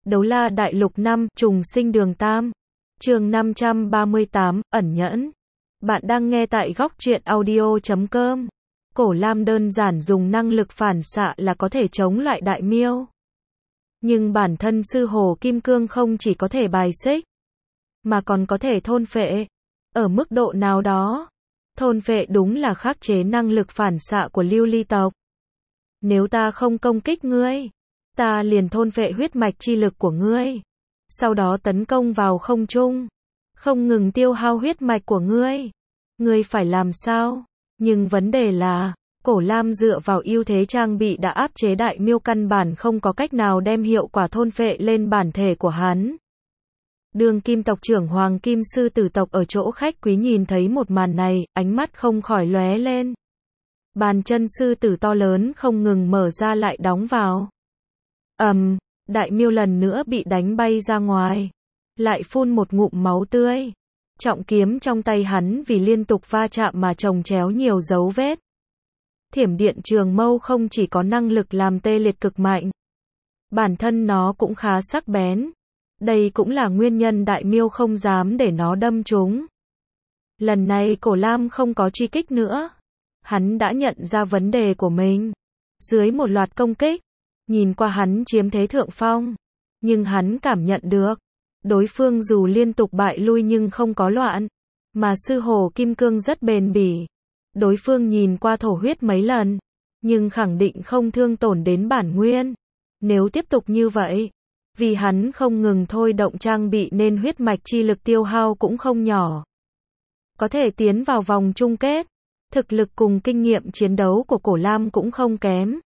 Đấu La Đại Lục 5, Trùng Sinh Đường Tam. Chương 538, ẩn nhẫn. Bạn đang nghe tại góc truyện audio.com. Cổ Lam đơn giản dùng năng lực phản xạ là có thể chống lại đại miêu. Nhưng bản thân sư hồ kim cương không chỉ có thể bài xích, mà còn có thể thôn phệ. Ở mức độ nào đó, thôn phệ đúng là khắc chế năng lực phản xạ của lưu ly tộc. Nếu ta không công kích ngươi, ta liền thôn phệ huyết mạch chi lực của ngươi. Sau đó tấn công vào không trung, không ngừng tiêu hao huyết mạch của ngươi. Ngươi phải làm sao? Nhưng vấn đề là, Cổ Lam dựa vào ưu thế trang bị đã áp chế đại miêu, căn bản không có cách nào đem hiệu quả thôn phệ lên bản thể của hắn. Đường Kim tộc trưởng Hoàng Kim sư tử tộc ở chỗ khách quý nhìn thấy một màn này, ánh mắt không khỏi lóe lên. Bàn chân sư tử to lớn không ngừng mở ra lại đóng vào. Đại miêu lần nữa bị đánh bay ra ngoài, lại phun một ngụm máu tươi. Trọng kiếm trong tay hắn vì liên tục va chạm mà chồng chéo nhiều dấu vết. Thiểm điện trường mâu không chỉ có năng lực làm tê liệt cực mạnh, bản thân nó cũng khá sắc bén. Đây cũng là nguyên nhân đại miêu không dám để nó đâm trúng. Lần này Cổ Lam không có truy kích nữa. Hắn đã nhận ra vấn đề của mình. Dưới một loạt công kích, nhìn qua hắn chiếm thế thượng phong, nhưng hắn cảm nhận được, đối phương dù liên tục bại lui nhưng không có loạn, mà sư hồ kim cương rất bền bỉ. Đối phương nhìn qua thổ huyết mấy lần, nhưng khẳng định không thương tổn đến bản nguyên. Nếu tiếp tục như vậy, vì hắn không ngừng thôi động trang bị nên huyết mạch chi lực tiêu hao cũng không nhỏ. Có thể tiến vào vòng chung kết, thực lực cùng kinh nghiệm chiến đấu của Cổ Lam cũng không kém.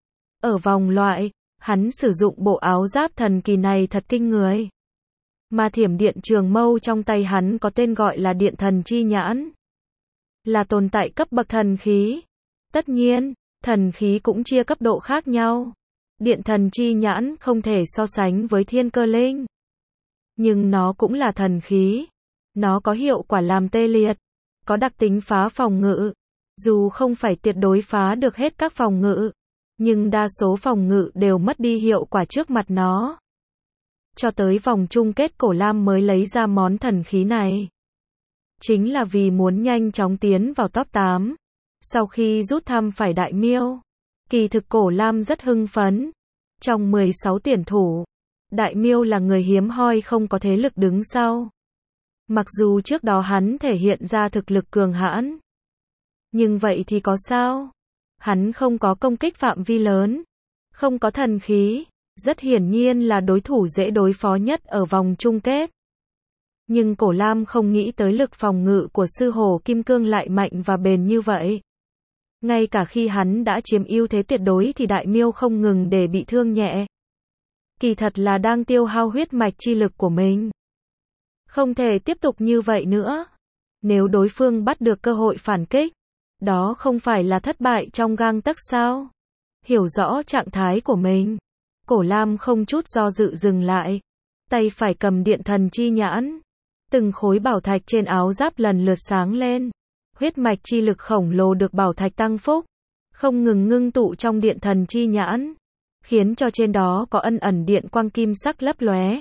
Ở vòng loại, hắn sử dụng bộ áo giáp thần kỳ này thật kinh người. Mà thiểm điện trường mâu trong tay hắn có tên gọi là điện thần chi nhãn. Là tồn tại cấp bậc thần khí. Tất nhiên, thần khí cũng chia cấp độ khác nhau. Điện thần chi nhãn không thể so sánh với thiên cơ linh. Nhưng nó cũng là thần khí. Nó có hiệu quả làm tê liệt, có đặc tính phá phòng ngự. Dù không phải tuyệt đối phá được hết các phòng ngự, nhưng đa số phòng ngự đều mất đi hiệu quả trước mặt nó. Cho tới vòng chung kết Cổ Lam mới lấy ra món thần khí này. Chính là vì muốn nhanh chóng tiến vào top 8. Sau khi rút thăm phải đại miêu, kỳ thực Cổ Lam rất hưng phấn. Trong 16 tuyển thủ, đại miêu là người hiếm hoi không có thế lực đứng sau. Mặc dù trước đó hắn thể hiện ra thực lực cường hãn, nhưng vậy thì có sao? Hắn không có công kích phạm vi lớn, không có thần khí, rất hiển nhiên là đối thủ dễ đối phó nhất ở vòng chung kết. Nhưng Cổ Lam không nghĩ tới lực phòng ngự của sư hồ kim cương lại mạnh và bền như vậy. Ngay cả khi hắn đã chiếm ưu thế tuyệt đối thì đại miêu không ngừng để bị thương nhẹ. Kỳ thật là đang tiêu hao huyết mạch chi lực của mình. Không thể tiếp tục như vậy nữa. Nếu đối phương bắt được cơ hội phản kích, đó không phải là thất bại trong gang tấc sao? Hiểu rõ trạng thái của mình, Cổ Lam không chút do dự dừng lại. Tay phải cầm điện thần chi nhãn. Từng khối bảo thạch trên áo giáp lần lượt sáng lên. Huyết mạch chi lực khổng lồ được bảo thạch tăng phúc, không ngừng ngưng tụ trong điện thần chi nhãn, khiến cho trên đó có ẩn ẩn điện quang kim sắc lấp lóe.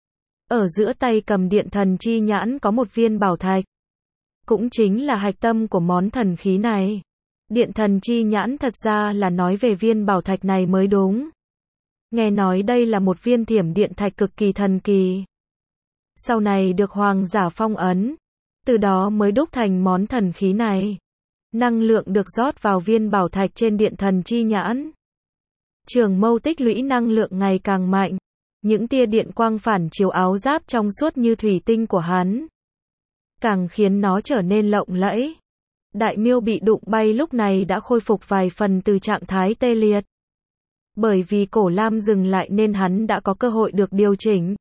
Ở giữa tay cầm điện thần chi nhãn có một viên bảo thạch, cũng chính là hạch tâm của món thần khí này. Điện thần chi nhãn thật ra là nói về viên bảo thạch này mới đúng. Nghe nói đây là một viên thiểm điện thạch cực kỳ thần kỳ. Sau này được hoàng giả phong ấn, từ đó mới đúc thành món thần khí này. Năng lượng được rót vào viên bảo thạch trên điện thần chi nhãn. Trường mâu tích lũy năng lượng ngày càng mạnh. Những tia điện quang phản chiếu áo giáp trong suốt như thủy tinh của hắn, càng khiến nó trở nên lộng lẫy. Đại miêu bị đụng bay lúc này đã khôi phục vài phần từ trạng thái tê liệt. Bởi vì Cổ Lam dừng lại nên hắn đã có cơ hội được điều chỉnh.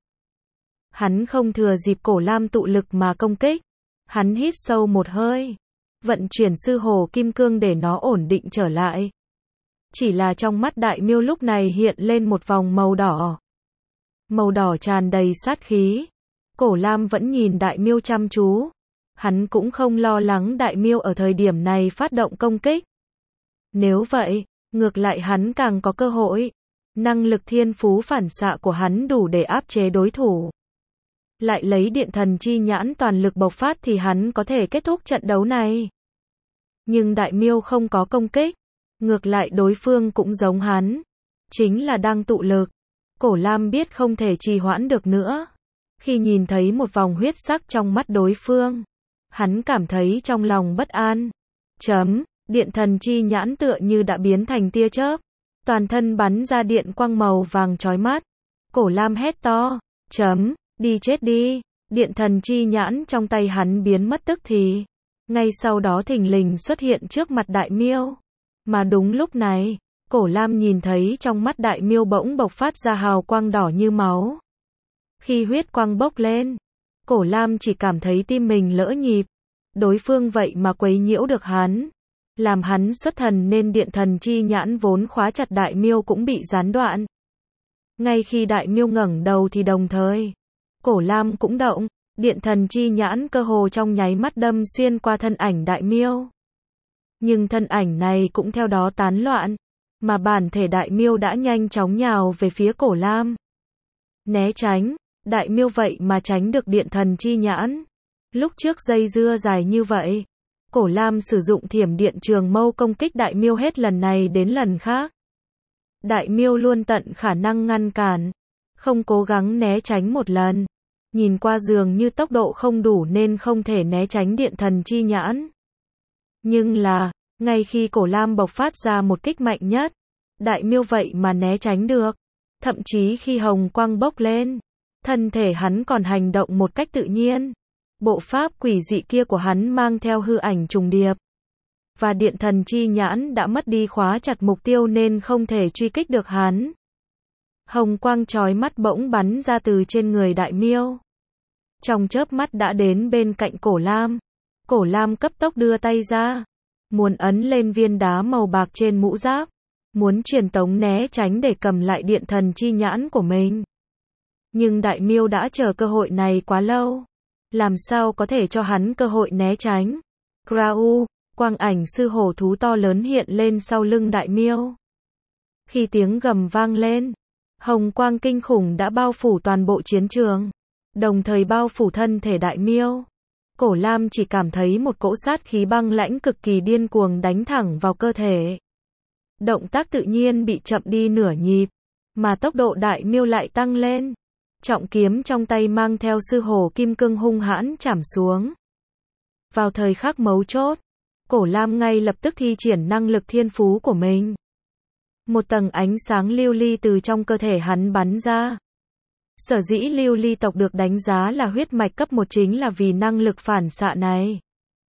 Hắn không thừa dịp Cổ Lam tụ lực mà công kích. Hắn hít sâu một hơi, vận chuyển sư hồ kim cương để nó ổn định trở lại. Chỉ là trong mắt đại miêu lúc này hiện lên một vòng màu đỏ. Màu đỏ tràn đầy sát khí. Cổ Lam vẫn nhìn đại miêu chăm chú. Hắn cũng không lo lắng đại miêu ở thời điểm này phát động công kích. Nếu vậy, ngược lại hắn càng có cơ hội. Năng lực thiên phú phản xạ của hắn đủ để áp chế đối thủ. Lại lấy điện thần chi nhãn toàn lực bộc phát thì hắn có thể kết thúc trận đấu này. Nhưng Đại Miêu không có công kích. Ngược lại đối phương cũng giống hắn. Chính là đang tụ lực. Cổ Lam biết không thể trì hoãn được nữa. Khi nhìn thấy một vòng huyết sắc trong mắt đối phương, hắn cảm thấy trong lòng bất an. Điện thần chi nhãn tựa như đã biến thành tia chớp. Toàn thân bắn ra điện quang màu vàng chói mắt. Cổ Lam hét to. Đi chết đi. Điện thần chi nhãn trong tay hắn biến mất tức thì. Ngay sau đó thình lình xuất hiện trước mặt Đại Miêu. Mà đúng lúc này, Cổ Lam nhìn thấy trong mắt Đại Miêu bỗng bộc phát ra hào quang đỏ như máu. Khi huyết quang bốc lên, Cổ Lam chỉ cảm thấy tim mình lỡ nhịp. Đối phương vậy mà quấy nhiễu được hắn. Làm hắn xuất thần nên điện thần chi nhãn vốn khóa chặt Đại Miêu cũng bị gián đoạn. Ngay khi Đại Miêu ngẩng đầu thì đồng thời, Cổ Lam cũng động. Điện thần chi nhãn cơ hồ trong nháy mắt đâm xuyên qua thân ảnh Đại Miêu. Nhưng thân ảnh này cũng theo đó tán loạn. Mà bản thể Đại Miêu đã nhanh chóng nhào về phía Cổ Lam. Né tránh. Đại Miêu vậy mà tránh được điện thần chi nhãn. Lúc trước dây dưa dài như vậy, Cổ Lam sử dụng thiểm điện trường mâu công kích Đại Miêu hết lần này đến lần khác. Đại Miêu luôn tận khả năng ngăn cản, không cố gắng né tránh một lần. Nhìn qua dường như tốc độ không đủ nên không thể né tránh điện thần chi nhãn. Nhưng là, ngay khi Cổ Lam bộc phát ra một kích mạnh nhất, Đại Miêu vậy mà né tránh được. Thậm chí khi hồng quang bốc lên, thân thể hắn còn hành động một cách tự nhiên. Bộ pháp quỷ dị kia của hắn mang theo hư ảnh trùng điệp. Và điện thần chi nhãn đã mất đi khóa chặt mục tiêu nên không thể truy kích được hắn. Hồng quang chói mắt bỗng bắn ra từ trên người Đại Miêu. Trong chớp mắt đã đến bên cạnh Cổ Lam. Cổ Lam cấp tốc đưa tay ra, muốn ấn lên viên đá màu bạc trên mũ giáp, muốn truyền tống né tránh để cầm lại điện thần chi nhãn của mình. Nhưng Đại Miêu đã chờ cơ hội này quá lâu, làm sao có thể cho hắn cơ hội né tránh. Grau, quang ảnh sư hổ thú to lớn hiện lên sau lưng Đại Miêu. Khi tiếng gầm vang lên, hồng quang kinh khủng đã bao phủ toàn bộ chiến trường, đồng thời bao phủ thân thể Đại Miêu. Cổ Lam chỉ cảm thấy một cỗ sát khí băng lãnh cực kỳ điên cuồng đánh thẳng vào cơ thể. Động tác tự nhiên bị chậm đi nửa nhịp, mà tốc độ Đại Miêu lại tăng lên. Trọng kiếm trong tay mang theo sư hổ kim cương hung hãn chảm xuống. Vào thời khắc mấu chốt, Cổ Lam ngay lập tức thi triển năng lực thiên phú của mình. Một tầng ánh sáng lưu ly từ trong cơ thể hắn bắn ra. Sở dĩ lưu ly tộc được đánh giá là huyết mạch cấp 1 chính là vì năng lực phản xạ này.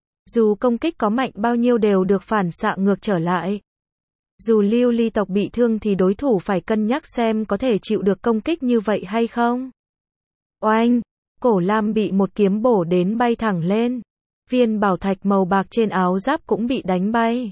Dù công kích có mạnh bao nhiêu đều được phản xạ ngược trở lại. Dù lưu ly tộc bị thương thì đối thủ phải cân nhắc xem có thể chịu được công kích như vậy hay không. Oanh! Cổ Lam bị một kiếm bổ đến bay thẳng lên. Viên bảo thạch màu bạc trên áo giáp cũng bị đánh bay.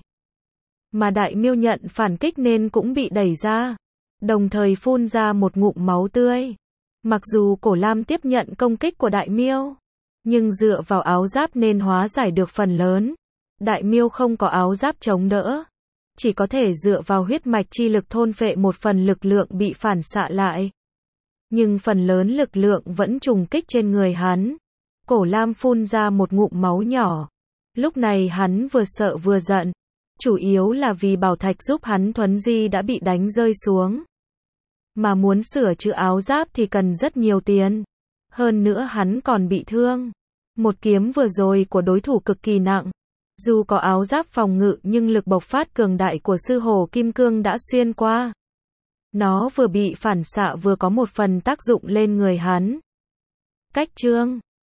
Mà Đại Miêu nhận phản kích nên cũng bị đẩy ra. Đồng thời phun ra một ngụm máu tươi. Mặc dù Cổ Lam tiếp nhận công kích của Đại Miêu, nhưng dựa vào áo giáp nên hóa giải được phần lớn. Đại Miêu không có áo giáp chống đỡ, chỉ có thể dựa vào huyết mạch chi lực thôn phệ một phần lực lượng bị phản xạ lại. Nhưng phần lớn lực lượng vẫn trùng kích trên người hắn. Cổ Lam phun ra một ngụm máu nhỏ. Lúc này hắn vừa sợ vừa giận. Chủ yếu là vì bảo thạch giúp hắn thuấn di đã bị đánh rơi xuống. Mà muốn sửa chữa áo giáp thì cần rất nhiều tiền. Hơn nữa hắn còn bị thương. Một kiếm vừa rồi của đối thủ cực kỳ nặng. Dù có áo giáp phòng ngự nhưng lực bộc phát cường đại của sư hổ kim cương đã xuyên qua. Nó vừa bị phản xạ vừa có một phần tác dụng lên người hắn. Cách chương